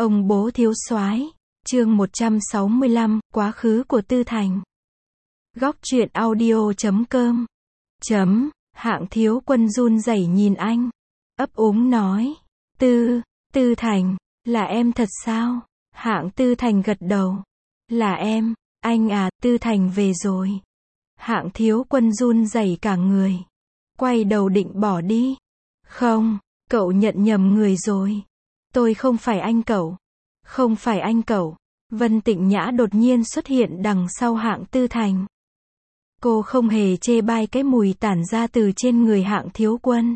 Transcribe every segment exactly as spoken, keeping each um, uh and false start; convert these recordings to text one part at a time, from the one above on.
Ông bố thiếu soái, chương một trăm sáu mươi lăm, quá khứ của Tư Thành. Góc truyện audio chấm com. Chấm, Hạng Thiếu Quân run rẩy nhìn anh. Ấp úng nói. Tư, Tư Thành, là em thật sao? Hạng Tư Thành gật đầu. Là em, anh à, Tư Thành về rồi. Hạng Thiếu Quân run rẩy cả người. Quay đầu định bỏ đi. Không, cậu nhận nhầm người rồi. Tôi không phải anh cậu. Không phải anh cậu. Vân Tịnh Nhã đột nhiên xuất hiện đằng sau Hạng Tư Thành. Cô không hề chê bai cái mùi tản ra từ trên người Hạng Thiếu Quân.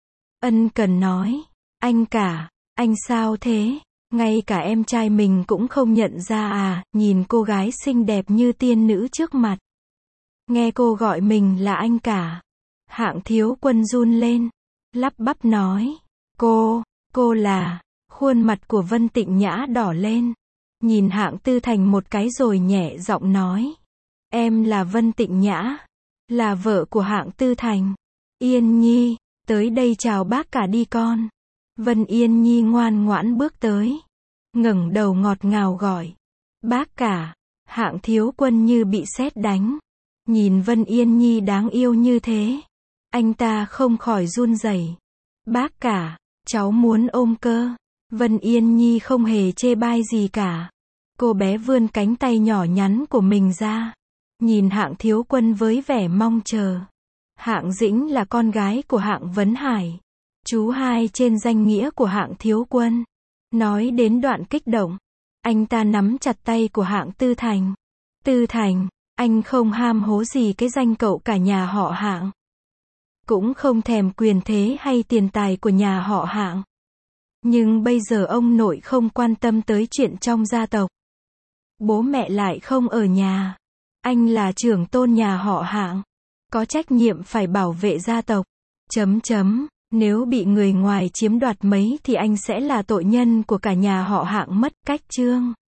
Ân cần nói. Anh cả, anh sao thế? Ngay cả em trai mình cũng không nhận ra à, nhìn cô gái xinh đẹp như tiên nữ trước mặt. Nghe cô gọi mình là anh cả. Hạng Thiếu Quân run lên. Lắp bắp nói. Cô, cô là... Khuôn mặt của Vân Tịnh Nhã đỏ lên. Nhìn Hạng Tư Thành một cái rồi nhẹ giọng nói. Em là Vân Tịnh Nhã. Là vợ của Hạng Tư Thành. Yên Nhi, tới đây chào bác cả đi con. Vân Yên Nhi ngoan ngoãn bước tới. Ngẩng đầu ngọt ngào gọi. Bác cả. Hạng Thiếu Quân như bị sét đánh. Nhìn Vân Yên Nhi đáng yêu như thế. Anh ta không khỏi run rẩy. Bác cả, cháu muốn ôm cơ. Vân Yên Nhi không hề chê bai gì cả. Cô bé vươn cánh tay nhỏ nhắn của mình ra. Nhìn Hạng Thiếu Quân với vẻ mong chờ. Hạng Dĩnh là con gái của Hạng Vấn Hải. Chú hai trên danh nghĩa của Hạng Thiếu Quân. Nói đến đoạn kích động. Anh ta nắm chặt tay của Hạng Tư Thành. Tư Thành, anh không ham hố gì cái danh cậu cả nhà họ Hạng. Cũng không thèm quyền thế hay tiền tài của nhà họ Hạng. Nhưng bây giờ ông nội không quan tâm tới chuyện trong gia tộc. Bố mẹ lại không ở nhà. Anh là trưởng tôn nhà họ Hạng. Có trách nhiệm phải bảo vệ gia tộc. Chấm chấm, nếu bị người ngoài chiếm đoạt mấy thì anh sẽ là tội nhân của cả nhà họ Hạng mất. Cách chương.